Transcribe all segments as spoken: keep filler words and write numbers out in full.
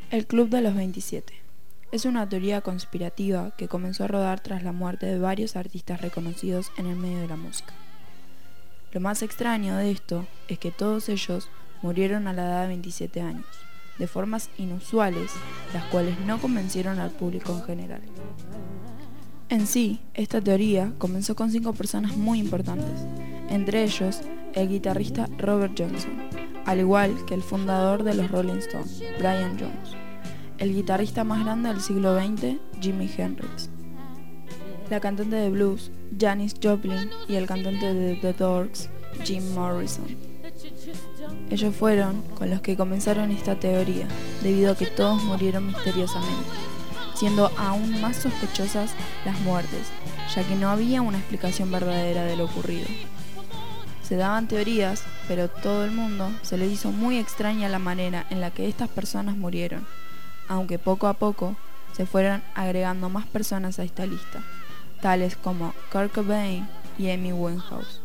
El Club de los veintisiete es una teoría conspirativa que comenzó a rodar tras la muerte de varios artistas reconocidos en el medio de la música. Lo más extraño de esto es que todos ellos murieron a la edad de veintisiete años, de formas inusuales, las cuales no convencieron al público en general. En sí, esta teoría comenzó con cinco personas muy importantes, entre ellos el guitarrista Robert Johnson, al igual que el fundador de los Rolling Stones, Brian Jones, el guitarrista más grande del siglo veinte, Jimi Hendrix, la cantante de blues, Janis Joplin, y el cantante de The Doors, Jim Morrison. Ellos fueron con los que comenzaron esta teoría, debido a que todos murieron misteriosamente, siendo aún más sospechosas las muertes, ya que no había una explicación verdadera de lo ocurrido. Se daban teorías, pero todo el mundo se le hizo muy extraña la manera en la que estas personas murieron, aunque poco a poco se fueron agregando más personas a esta lista, tales como Kurt Cobain y Amy Winehouse.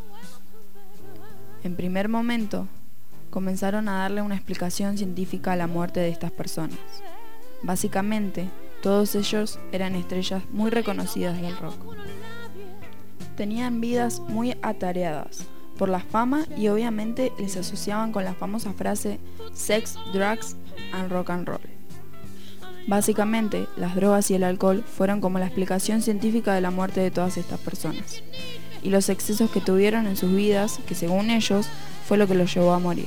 En primer momento, comenzaron a darle una explicación científica a la muerte de estas personas. Básicamente, todos ellos eran estrellas muy reconocidas del rock. Tenían vidas muy atareadas por la fama y obviamente les asociaban con la famosa frase Sex, Drugs and Rock and Roll. Básicamente, las drogas y el alcohol fueron como la explicación científica de la muerte de todas estas personas, y los excesos que tuvieron en sus vidas, que según ellos, fue lo que los llevó a morir.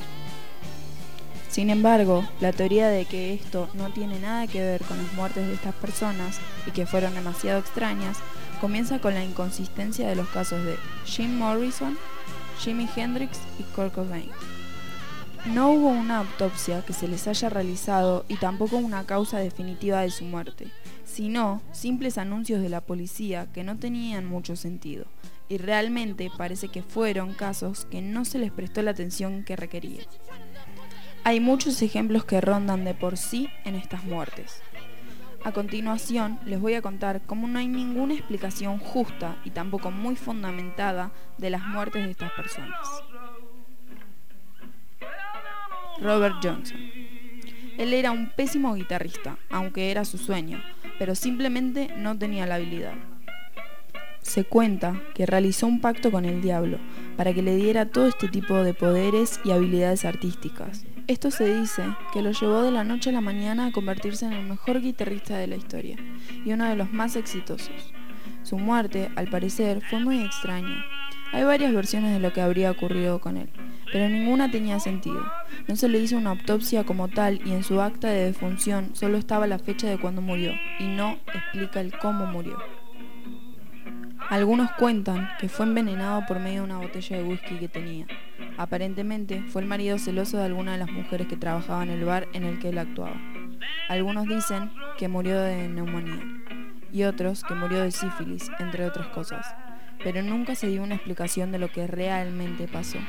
Sin embargo, la teoría de que esto no tiene nada que ver con las muertes de estas personas y que fueron demasiado extrañas, comienza con la inconsistencia de los casos de Jim Morrison, Jimi Hendrix y Kurt Cobain. No hubo una autopsia que se les haya realizado y tampoco una causa definitiva de su muerte, sino simples anuncios de la policía que no tenían mucho sentido, y realmente parece que fueron casos que no se les prestó la atención que requerían. Hay muchos ejemplos que rondan de por sí en estas muertes. A continuación, les voy a contar cómo no hay ninguna explicación justa y tampoco muy fundamentada de las muertes de estas personas. Robert Johnson. Él era un pésimo guitarrista, aunque era su sueño, pero simplemente no tenía la habilidad. Se cuenta que realizó un pacto con el diablo para que le diera todo este tipo de poderes y habilidades artísticas. Esto se dice que lo llevó de la noche a la mañana a convertirse en el mejor guitarrista de la historia y uno de los más exitosos. Su muerte, al parecer, fue muy extraña. Hay varias versiones de lo que habría ocurrido con él, pero ninguna tenía sentido. No se le hizo una autopsia como tal y en su acta de defunción solo estaba la fecha de cuando murió y no explica el cómo murió. Algunos cuentan que fue envenenado por medio de una botella de whisky que tenía. Aparentemente fue el marido celoso de alguna de las mujeres que trabajaba en el bar en el que él actuaba. Algunos dicen que murió de neumonía y otros que murió de sífilis, entre otras cosas, pero nunca se dio una explicación de lo que realmente pasó.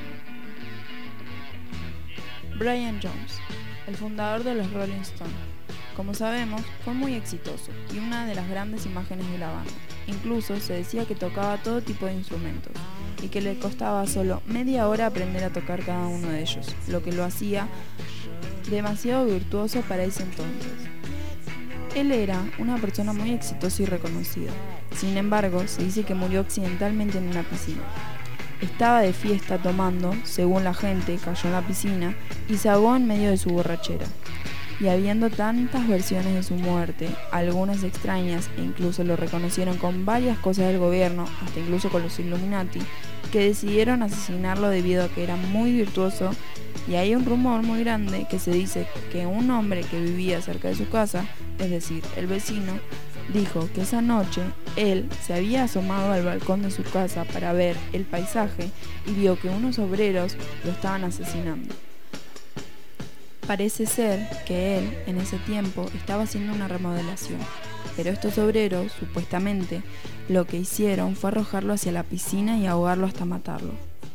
Brian Jones, el fundador de los Rolling Stones. Como sabemos, fue muy exitoso y una de las grandes imágenes de la banda. Incluso se decía que tocaba todo tipo de instrumentos y que le costaba solo media hora aprender a tocar cada uno de ellos, lo que lo hacía demasiado virtuoso para ese entonces. Él era una persona muy exitosa y reconocida. Sin embargo, se dice que murió accidentalmente en una piscina. Estaba de fiesta tomando, según la gente, cayó en la piscina y se ahogó en medio de su borrachera. Y habiendo tantas versiones de su muerte, algunas extrañas e incluso lo reconocieron con varias cosas del gobierno, hasta incluso con los Illuminati, que decidieron asesinarlo debido a que era muy virtuoso, y hay un rumor muy grande que se dice que un hombre que vivía cerca de su casa, es decir, el vecino, dijo que esa noche él se había asomado al balcón de su casa para ver el paisaje y vio que unos obreros lo estaban asesinando. Parece ser que él, en ese tiempo, estaba haciendo una remodelación, pero estos obreros, supuestamente, lo que hicieron fue arrojarlo hacia la piscina y ahogarlo hasta matarlo.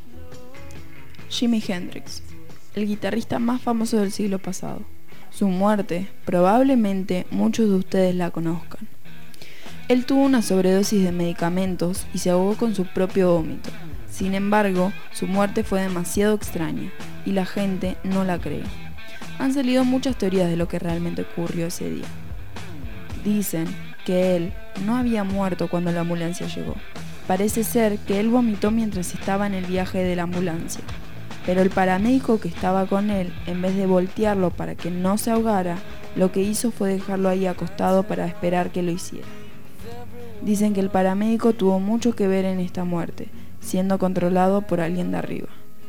Jimi Hendrix, el guitarrista más famoso del siglo pasado. Su muerte, probablemente muchos de ustedes la conozcan. Él tuvo una sobredosis de medicamentos y se ahogó con su propio vómito. Sin embargo, su muerte fue demasiado extraña y la gente no la cree. han salido muchas teorías de lo que realmente ocurrió ese día. Dicen que él no había muerto cuando la ambulancia llegó. Parece ser que él vomitó mientras estaba en el viaje de la ambulancia, pero el paramédico que estaba con él, en vez de voltearlo para que no se ahogara, lo que hizo fue dejarlo ahí acostado para esperar que lo hiciera. Dicen que el paramédico tuvo mucho que ver en esta muerte, siendo controlado por alguien de arriba.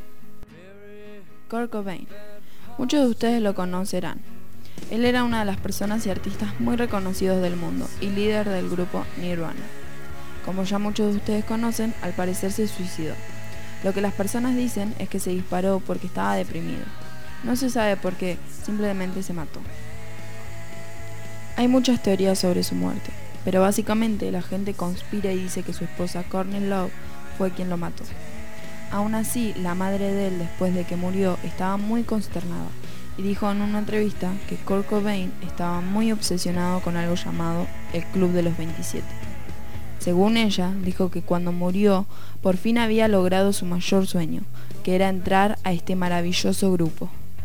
Kurt Cobain. Muchos de ustedes lo conocerán. Él era una de las personas y artistas muy reconocidos del mundo y líder del grupo Nirvana. Como ya muchos de ustedes conocen, al parecer se suicidó. Lo que las personas dicen es que se disparó porque estaba deprimido. No se sabe por qué, simplemente se mató. Hay muchas teorías sobre su muerte, pero básicamente la gente conspira y dice que su esposa Courtney Love fue quien lo mató. Aún así, la madre de él, después de que murió, estaba muy consternada y dijo en una entrevista que Kurt Cobain estaba muy obsesionado con algo llamado el Club de los veintisiete. Según ella, dijo que cuando murió, por fin había logrado su mayor sueño, que era entrar a este maravilloso grupo.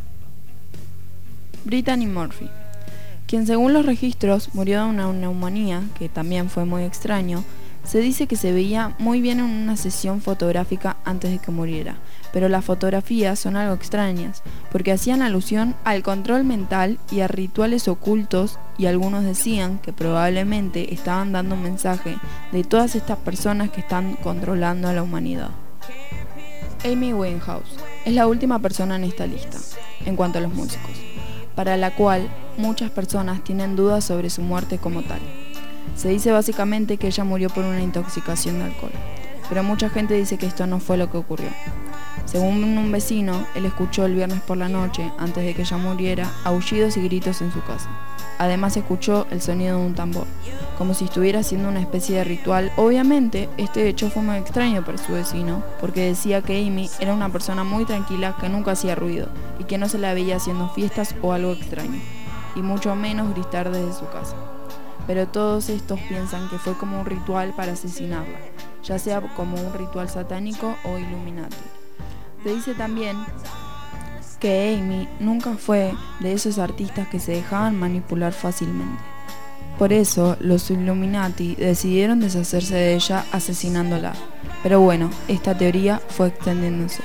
Brittany Murphy, quien según los registros murió de una neumonía, que también fue muy extraño. Se dice que se veía muy bien en una sesión fotográfica antes de que muriera, pero las fotografías son algo extrañas, porque hacían alusión al control mental y a rituales ocultos, y algunos decían que probablemente estaban dando un mensaje de todas estas personas que están controlando a la humanidad. Amy Winehouse es la última persona en esta lista, en cuanto a los músicos, para la cual muchas personas tienen dudas sobre su muerte como tal. Se dice básicamente que ella murió por una intoxicación de alcohol, pero mucha gente dice que esto no fue lo que ocurrió. Según un vecino, él escuchó el viernes por la noche, antes de que ella muriera, aullidos y gritos en su casa. Además escuchó el sonido de un tambor, como si estuviera haciendo una especie de ritual. Obviamente, este hecho fue muy extraño para su vecino, porque decía que Amy era una persona muy tranquila que nunca hacía ruido, y que no se la veía haciendo fiestas o algo extraño, y mucho menos gritar desde su casa. Pero todos estos piensan que fue como un ritual para asesinarla, ya sea como un ritual satánico o Illuminati. Se dice también que Amy nunca fue de esos artistas que se dejaban manipular fácilmente. Por eso, los Illuminati decidieron deshacerse de ella asesinándola. Pero bueno, esta teoría fue extendiéndose.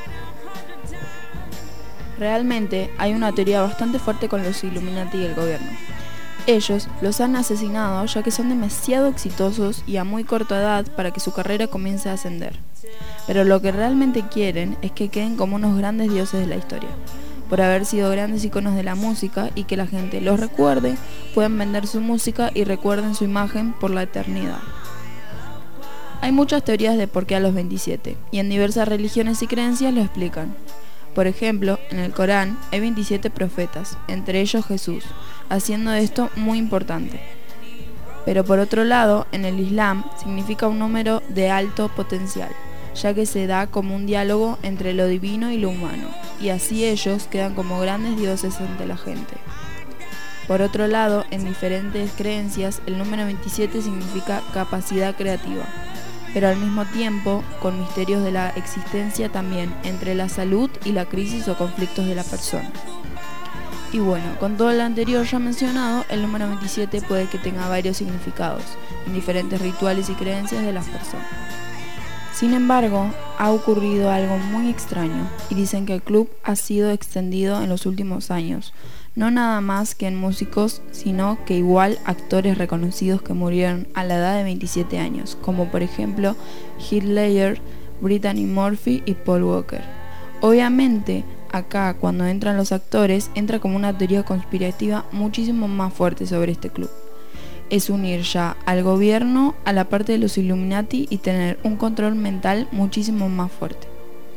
Realmente hay una teoría bastante fuerte con los Illuminati y el gobierno. Ellos los han asesinado ya que son demasiado exitosos y a muy corta edad para que su carrera comience a ascender. Pero lo que realmente quieren es que queden como unos grandes dioses de la historia, por haber sido grandes iconos de la música y que la gente los recuerde, puedan vender su música y recuerden su imagen por la eternidad. Hay muchas teorías de por qué a los veintisiete, y en diversas religiones y creencias lo explican. Por ejemplo, en el Corán hay veintisiete profetas, entre ellos Jesús, haciendo esto muy importante. Pero por otro lado, en el Islam significa un número de alto potencial, ya que se da como un diálogo entre lo divino y lo humano, y así ellos quedan como grandes dioses ante la gente. Por otro lado, en diferentes creencias, el número veintisiete significa capacidad creativa, pero al mismo tiempo con misterios de la existencia también entre la salud y la crisis o conflictos de la persona. Y bueno, con todo lo anterior ya mencionado, el número veintisiete puede que tenga varios significados en diferentes rituales y creencias de las personas. Sin embargo, ha ocurrido algo muy extraño y dicen que el club ha sido extendido en los últimos años, no nada más que en músicos, sino que igual actores reconocidos que murieron a la edad de veintisiete años, como por ejemplo Heath Ledger, Brittany Murphy y Paul Walker. Obviamente, acá cuando entran los actores, entra como una teoría conspirativa muchísimo más fuerte sobre este club. Es unir ya al gobierno a la parte de los Illuminati y tener un control mental muchísimo más fuerte.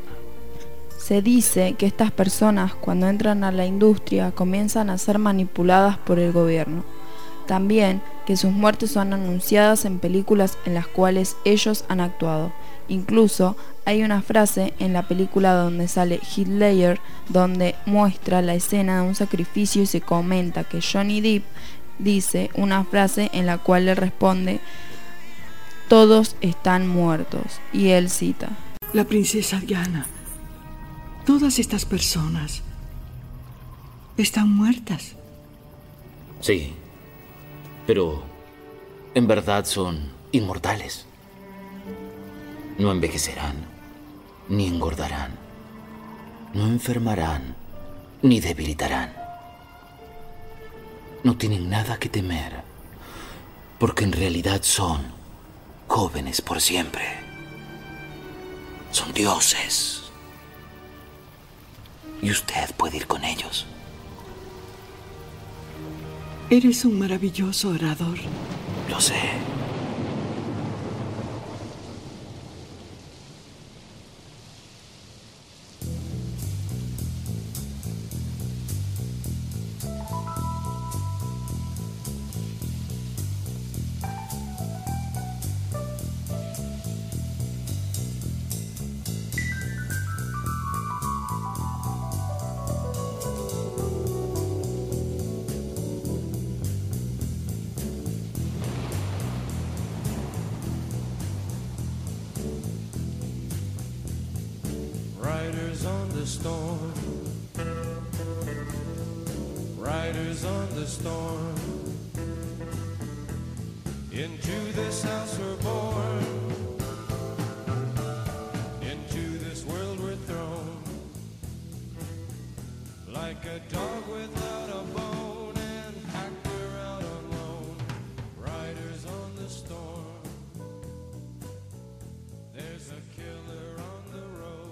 Se dice que estas personas cuando entran a la industria comienzan a ser manipuladas por el gobierno. También que sus muertes son anunciadas en películas en las cuales ellos han actuado. Incluso hay una frase en la película donde sale Heath Ledger donde muestra la escena de un sacrificio y se comenta que Johnny Depp dice una frase en la cual le responde: todos están muertos, y él cita: la princesa Diana, todas estas personas Están muertas. Sí, pero en verdad son inmortales. No envejecerán, ni engordarán, no enfermarán, ni debilitarán. No tienen nada que temer, porque en realidad son jóvenes por siempre. Son dioses. Y usted puede ir con ellos. Eres un maravilloso orador. Lo sé. Riders on the storm, riders on the storm. Into this house we're born, into this world we're thrown, like a dog with